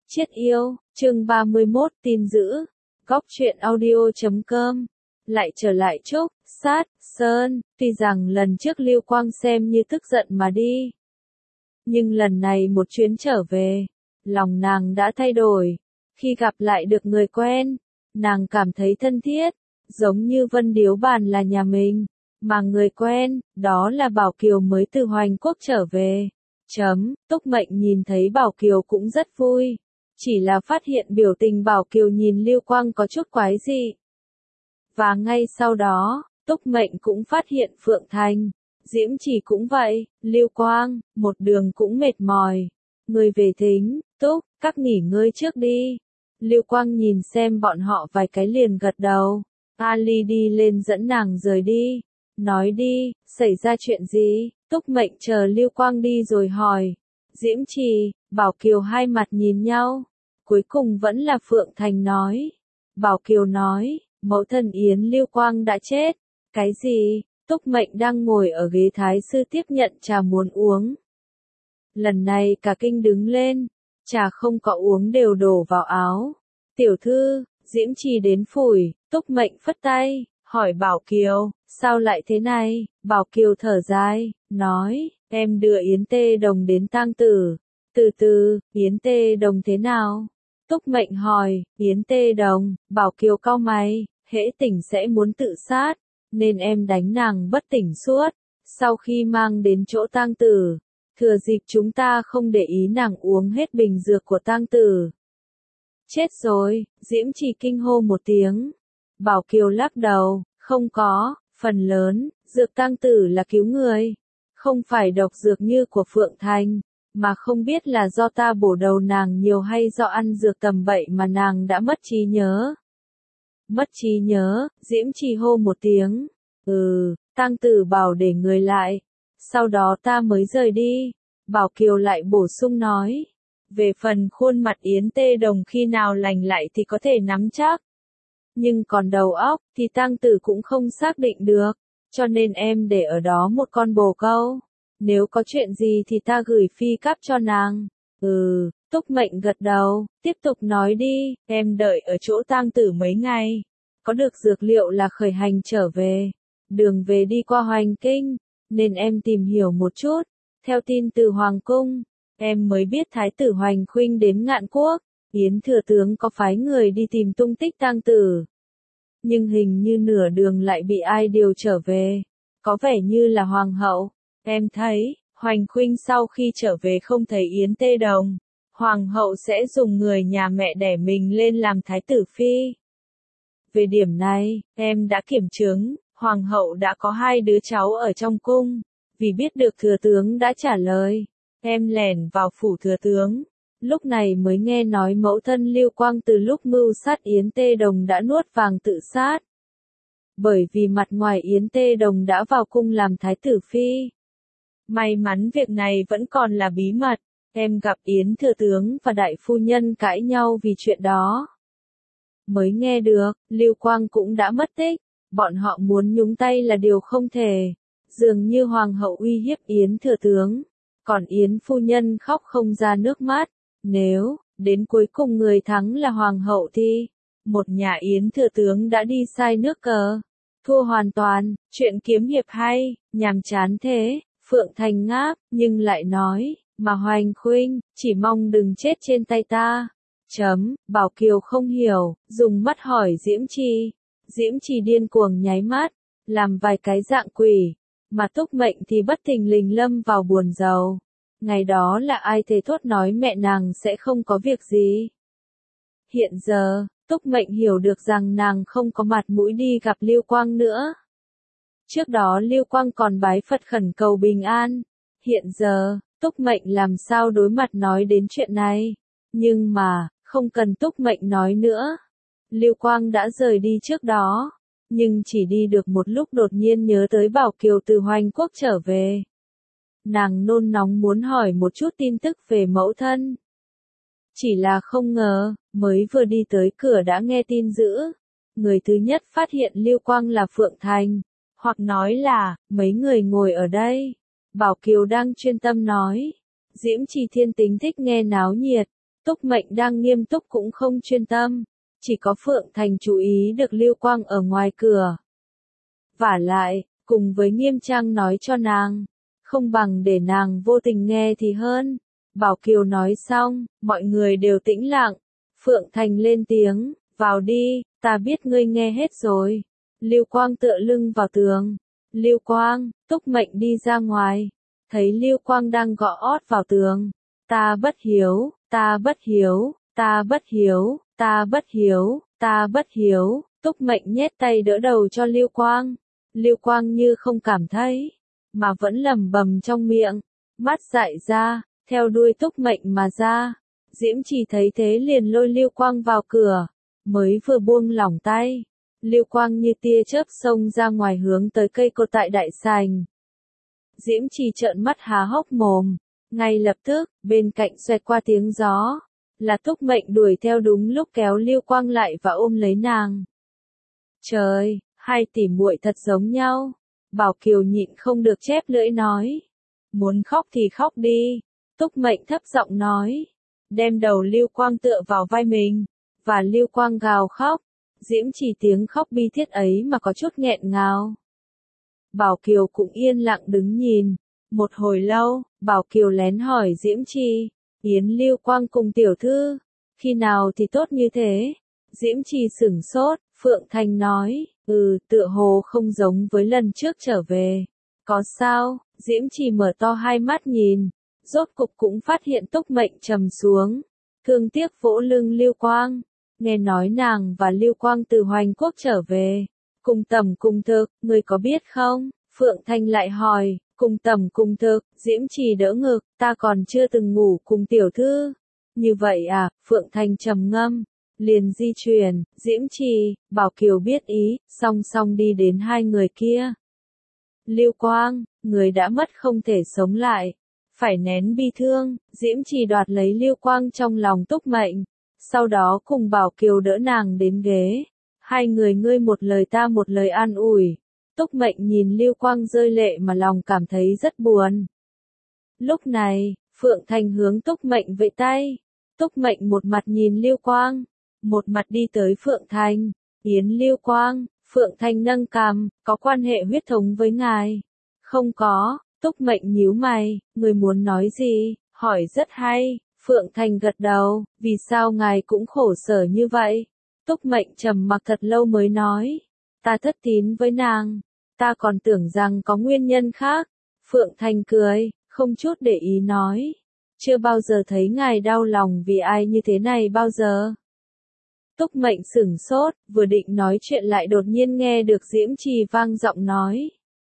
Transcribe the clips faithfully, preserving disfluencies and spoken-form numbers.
Chiết yêu, chương ba mươi mốt, tin dữ. Góc truyện audio chấm com. Lại trở lại Trúc, Sát, Sơn, tuy rằng lần trước Lưu Quang xem như tức giận mà đi. Nhưng lần này một chuyến trở về, lòng nàng đã thay đổi. Khi gặp lại được người quen, nàng cảm thấy thân thiết, giống như Vân Điếu Bàn là nhà mình, mà người quen, đó là Bảo Kiều mới từ Hoành Quốc trở về. Chấm, Túc Mệnh nhìn thấy Bảo Kiều cũng rất vui. Chỉ là phát hiện biểu tình Bảo Kiều nhìn Lưu Quang có chút quái dị. Và ngay sau đó, Túc Mệnh cũng phát hiện Phượng Thành, Diễm Chỉ cũng vậy, Lưu Quang, một đường cũng mệt mỏi. Người về thính, Túc, các nghỉ ngơi trước đi. Lưu Quang nhìn xem bọn họ vài cái liền gật đầu. Ali đi lên dẫn nàng rời đi. Nói đi, xảy ra chuyện gì? Túc Mệnh chờ Lưu Quang đi rồi hỏi. Diễm Trì, Bảo Kiều hai mặt nhìn nhau. Cuối cùng vẫn là Phượng Thành nói. Bảo Kiều nói, mẫu thân Yến Lưu Quang đã chết. Cái gì? Túc Mệnh đang ngồi ở ghế thái sư tiếp nhận trà muốn uống. Lần này cả kinh đứng lên, trà không có uống đều đổ vào áo. Tiểu thư, Diễm Trì đến phủi, Túc Mệnh phất tay, hỏi Bảo Kiều, sao lại thế này? Bảo Kiều thở dài, nói, em đưa Yến Tê Đồng đến tang tử. Từ từ, Yến Tê Đồng thế nào? Túc Mệnh hỏi, Yến Tê Đồng, Bảo Kiều cau mày, hễ tỉnh sẽ muốn tự sát, nên em đánh nàng bất tỉnh suốt. Sau khi mang đến chỗ tang tử, thừa dịp chúng ta không để ý nàng uống hết bình dược của tang tử. Chết rồi, Diễm Trì kinh hô một tiếng. Bảo Kiều lắc đầu, không có, phần lớn, dược tang tử là cứu người. Không phải độc dược như của Phượng Thành, mà không biết là do ta bổ đầu nàng nhiều hay do ăn dược tầm bậy mà nàng đã mất trí nhớ. Mất trí nhớ, Diễm Trì hô một tiếng. Ừ, tang tử bảo để người lại. Sau đó ta mới rời đi. Bảo Kiều lại bổ sung nói. Về phần khuôn mặt Yến Tê Đồng khi nào lành lại thì có thể nắm chắc. Nhưng còn đầu óc thì tang tử cũng không xác định được. Cho nên em để ở đó một con bồ câu. Nếu có chuyện gì thì ta gửi phi cáp cho nàng. Ừ, Túc Mệnh gật đầu, tiếp tục nói đi, em đợi ở chỗ tang tử mấy ngày. Có được dược liệu là khởi hành trở về. Đường về đi qua Hoành Kinh, nên em tìm hiểu một chút. Theo tin từ Hoàng Cung, em mới biết Thái tử Hoành Khuynh đến Ngạn Quốc. Yến thừa tướng có phái người đi tìm tung tích tang tử. Nhưng hình như nửa đường lại bị ai điều trở về. Có vẻ như là Hoàng hậu. Em thấy, Hoành Khuynh sau khi trở về không thấy Yến Tê Đồng. Hoàng hậu sẽ dùng người nhà mẹ đẻ mình lên làm thái tử phi. Về điểm này, em đã kiểm chứng, Hoàng hậu đã có hai đứa cháu ở trong cung. Vì biết được thừa tướng đã trả lời, em lẻn vào phủ thừa tướng. Lúc này mới nghe nói mẫu thân Lưu Quang từ lúc mưu sát Yến Tê Đồng đã nuốt vàng tự sát. Bởi vì mặt ngoài Yến Tê Đồng đã vào cung làm thái tử phi. May mắn việc này vẫn còn là bí mật, em gặp Yến thừa tướng và đại phu nhân cãi nhau vì chuyện đó. Mới nghe được, Lưu Quang cũng đã mất tích, bọn họ muốn nhúng tay là điều không thể. Dường như Hoàng hậu uy hiếp Yến thừa tướng, còn Yến phu nhân khóc không ra nước mắt. Nếu, đến cuối cùng người thắng là Hoàng hậu thì, một nhà Yến thừa tướng đã đi sai nước cờ. Thua hoàn toàn, chuyện kiếm hiệp hay, nhàm chán thế, Phượng Thành ngáp, nhưng lại nói, mà Hoành Khuynh, chỉ mong đừng chết trên tay ta. Chấm, Bảo Kiều không hiểu, dùng mắt hỏi Diễm Trì. Diễm Trì điên cuồng nháy mắt, làm vài cái dạng quỷ, mà Túc Mệnh thì bất thình lình lâm vào buồn rầu. Ngày đó là ai thề thốt nói mẹ nàng sẽ không có việc gì. Hiện giờ, Túc Mệnh hiểu được rằng nàng không có mặt mũi đi gặp Lưu Quang nữa. Trước đó Lưu Quang còn bái Phật khẩn cầu bình an. Hiện giờ, Túc Mệnh làm sao đối mặt nói đến chuyện này. Nhưng mà, không cần Túc Mệnh nói nữa. Lưu Quang đã rời đi trước đó. Nhưng chỉ đi được một lúc đột nhiên nhớ tới Bảo Kiều từ Hoành Quốc trở về. Nàng nôn nóng muốn hỏi một chút tin tức về mẫu thân. Chỉ là không ngờ, mới vừa đi tới cửa đã nghe tin dữ. Người thứ nhất phát hiện Lưu Quang là Phượng Thành. Hoặc nói là, mấy người ngồi ở đây. Bảo Kiều đang chuyên tâm nói. Diễm Trì thiên tính thích nghe náo nhiệt. Túc Mệnh đang nghiêm túc cũng không chuyên tâm, chỉ có Phượng Thành chú ý được Lưu Quang ở ngoài cửa. Vả lại, cùng với nghiêm trang nói cho nàng, không bằng để nàng vô tình nghe thì hơn. Bảo Kiều nói xong, mọi người đều tĩnh lặng. Phượng Thành lên tiếng, vào đi, ta biết ngươi nghe hết rồi. Lưu Quang tựa lưng vào tường. Lưu Quang, Túc Mệnh đi ra ngoài. Thấy Lưu Quang đang gõ ót vào tường. Ta bất hiếu, ta bất hiếu, ta bất hiếu, ta bất hiếu, ta bất hiếu. Túc Mệnh nhét tay đỡ đầu cho Lưu Quang. Lưu Quang như không cảm thấy, mà vẫn lẩm bẩm trong miệng. Mắt dại ra, theo đuôi Túc Mệnh mà ra. Diễm Trì thấy thế liền lôi Lưu Quang vào cửa. Mới vừa buông lỏng tay, Lưu Quang như tia chớp xông ra ngoài hướng tới cây cột tại đại sảnh. Diễm Trì trợn mắt há hốc mồm. Ngay lập tức, bên cạnh xoẹt qua tiếng gió. Là Túc Mệnh đuổi theo đúng lúc kéo Lưu Quang lại và ôm lấy nàng. Trời, hai tỷ muội thật giống nhau. Bảo Kiều nhịn không được chép lưỡi nói. Muốn khóc thì khóc đi. Túc Mệnh thấp giọng nói. Đem đầu Lưu Quang tựa vào vai mình. Và Lưu Quang gào khóc. Diễm Trì tiếng khóc bi thiết ấy mà có chút nghẹn ngào. Bảo Kiều cũng yên lặng đứng nhìn. Một hồi lâu, Bảo Kiều lén hỏi Diễm Trì. Yến Lưu Quang cùng tiểu thư. Khi nào thì tốt như thế? Diễm Trì sửng sốt. Phượng Thành nói. Ừ, tựa hồ không giống với lần trước trở về. Có sao? Diễm Trì mở to hai mắt nhìn. Rốt cục cũng phát hiện Túc Mệnh trầm xuống. Thương tiếc vỗ lưng Lưu Quang. Nghe nói nàng và Lưu Quang từ Hoành Quốc trở về. Cùng tầm cùng thực, người có biết không? Phượng Thành lại hỏi. Cùng tầm cùng thực, Diễm Trì đỡ ngực. Ta còn chưa từng ngủ cùng tiểu thư. Như vậy à? Phượng Thành trầm ngâm. Liền di chuyển, Diễm Trì, Bảo Kiều biết ý, song song đi đến hai người kia. Lưu Quang, người đã mất không thể sống lại. Phải nén bi thương, Diễm Trì đoạt lấy Lưu Quang trong lòng Túc Mệnh. Sau đó cùng Bảo Kiều đỡ nàng đến ghế. Hai người ngươi một lời ta một lời an ủi. Túc Mệnh nhìn Lưu Quang rơi lệ mà lòng cảm thấy rất buồn. Lúc này, Phượng Thành hướng Túc Mệnh vẫy tay. Túc Mệnh một mặt nhìn Lưu Quang. Một mặt đi tới Phượng Thành. Yến Lưu Quang, Phượng Thành nâng cằm, có quan hệ huyết thống với ngài. Không có, Túc Mệnh nhíu mày, người muốn nói gì, hỏi rất hay. Phượng Thành gật đầu, vì sao ngài cũng khổ sở như vậy? Túc Mệnh trầm mặc thật lâu mới nói. Ta thất tín với nàng, ta còn tưởng rằng có nguyên nhân khác. Phượng Thành cười, không chút để ý nói. Chưa bao giờ thấy ngài đau lòng vì ai như thế này bao giờ. Túc Mệnh sửng sốt, vừa định nói chuyện lại đột nhiên nghe được Diễm Trì vang giọng nói.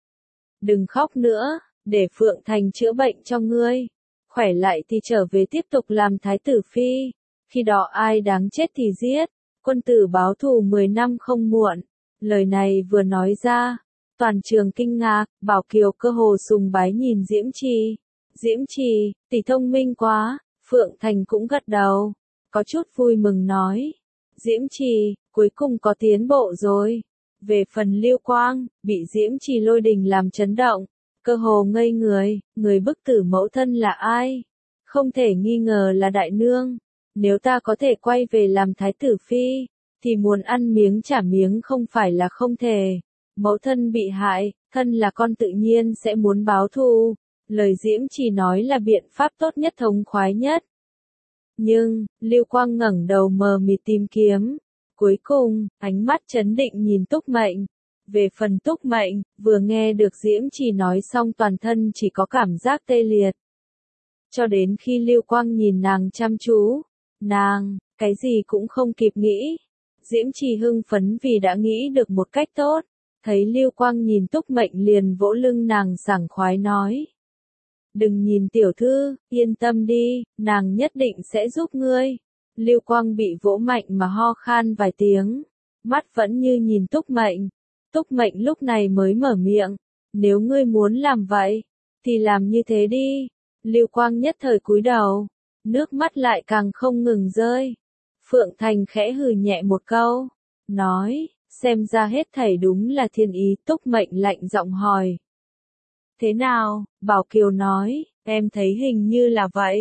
Đừng khóc nữa, để Phượng Thành chữa bệnh cho ngươi. Khỏe lại thì trở về tiếp tục làm thái tử phi. Khi đó ai đáng chết thì giết. Quân tử báo thù mười năm không muộn. Lời này vừa nói ra. Toàn trường kinh ngạc, Bảo Kiều cơ hồ sùng bái nhìn Diễm Trì. Diễm Trì, tỷ thông minh quá. Phượng Thành cũng gật đầu. Có chút vui mừng nói. Diễm Trì, cuối cùng có tiến bộ rồi. Về phần Lưu Quang, bị Diễm Trì lôi đình làm chấn động. Cơ hồ ngây người, người bức tử mẫu thân là ai? Không thể nghi ngờ là đại nương. Nếu ta có thể quay về làm thái tử phi, thì muốn ăn miếng trả miếng không phải là không thể. Mẫu thân bị hại, thân là con tự nhiên sẽ muốn báo thù. Lời Diễm Trì nói là biện pháp tốt nhất thống khoái nhất. Nhưng, Lưu Quang ngẩng đầu mờ mịt tìm kiếm. Cuối cùng, ánh mắt chấn định nhìn Túc Mệnh. Về phần Túc Mệnh, vừa nghe được Diễm Trì nói xong toàn thân chỉ có cảm giác tê liệt. Cho đến khi Lưu Quang nhìn nàng chăm chú, nàng, cái gì cũng không kịp nghĩ. Diễm Trì hưng phấn vì đã nghĩ được một cách tốt. Thấy Lưu Quang nhìn Túc Mệnh liền vỗ lưng nàng sảng khoái nói. Đừng nhìn tiểu thư, yên tâm đi, nàng nhất định sẽ giúp ngươi. Lưu Quang bị vỗ mạnh mà ho khan vài tiếng. Mắt vẫn như nhìn Túc Mệnh. Túc Mệnh lúc này mới mở miệng. Nếu ngươi muốn làm vậy, thì làm như thế đi. Lưu Quang nhất thời cúi đầu. Nước mắt lại càng không ngừng rơi. Phượng Thành khẽ hừ nhẹ một câu. Nói, xem ra hết thảy đúng là thiên ý. Túc Mệnh lạnh giọng hỏi. Thế nào? Bảo Kiều nói, em thấy hình như là vậy.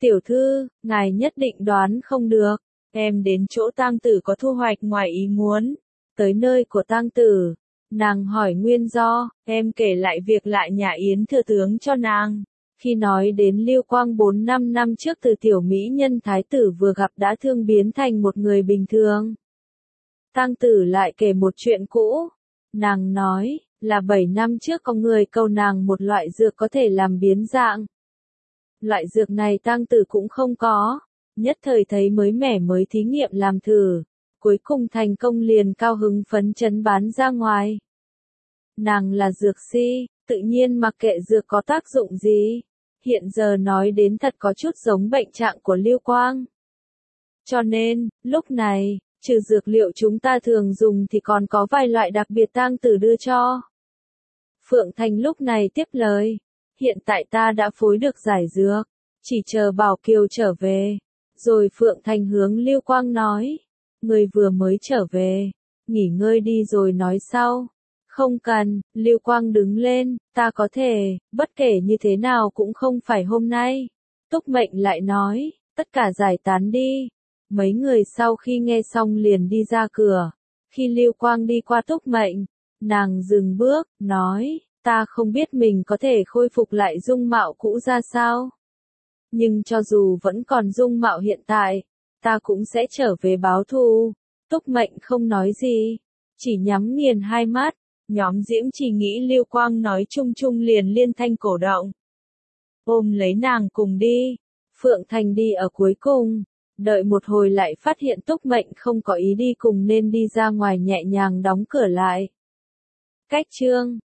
Tiểu thư, ngài nhất định đoán không được, em đến chỗ tang tử có thu hoạch ngoài ý muốn. Tới nơi của tang tử, nàng hỏi nguyên do, em kể lại việc lại nhà Yến thừa tướng cho nàng. Khi nói đến Lưu Quang bốn năm năm trước từ tiểu mỹ nhân thái tử vừa gặp đã thương biến thành một người bình thường. Tang tử lại kể một chuyện cũ. Nàng nói, là bảy năm trước có người cầu nàng một loại dược có thể làm biến dạng. Loại dược này tang tử cũng không có. Nhất thời thấy mới mẻ mới thí nghiệm làm thử. Cuối cùng thành công liền cao hứng phấn chấn bán ra ngoài. Nàng là dược si, tự nhiên mặc kệ dược có tác dụng gì. Hiện giờ nói đến thật có chút giống bệnh trạng của Lưu Quang. Cho nên, lúc này, trừ dược liệu chúng ta thường dùng thì còn có vài loại đặc biệt tang tử đưa cho. Phượng Thành lúc này tiếp lời. Hiện tại ta đã phối được giải dược, chỉ chờ Bảo Kiều trở về. Rồi Phượng Thành hướng Lưu Quang nói. Người vừa mới trở về, nghỉ ngơi đi rồi nói sau. Không cần, Lưu Quang đứng lên, ta có thể, bất kể như thế nào cũng không phải hôm nay. Túc Mệnh lại nói, tất cả giải tán đi. Mấy người sau khi nghe xong liền đi ra cửa. Khi Lưu Quang đi qua Túc Mệnh, nàng dừng bước, nói, ta không biết mình có thể khôi phục lại dung mạo cũ ra sao. Nhưng cho dù vẫn còn dung mạo hiện tại, ta cũng sẽ trở về báo thù. Túc Mệnh không nói gì, chỉ nhắm nghiền hai mắt. Nhóm Diễm chỉ nghĩ Lưu Quang nói chung chung liền liên thanh cổ động. Ôm lấy nàng cùng đi. Phượng Thành đi ở cuối cùng. Đợi một hồi lại phát hiện Túc Mệnh không có ý đi cùng nên đi ra ngoài nhẹ nhàng đóng cửa lại. Cách chương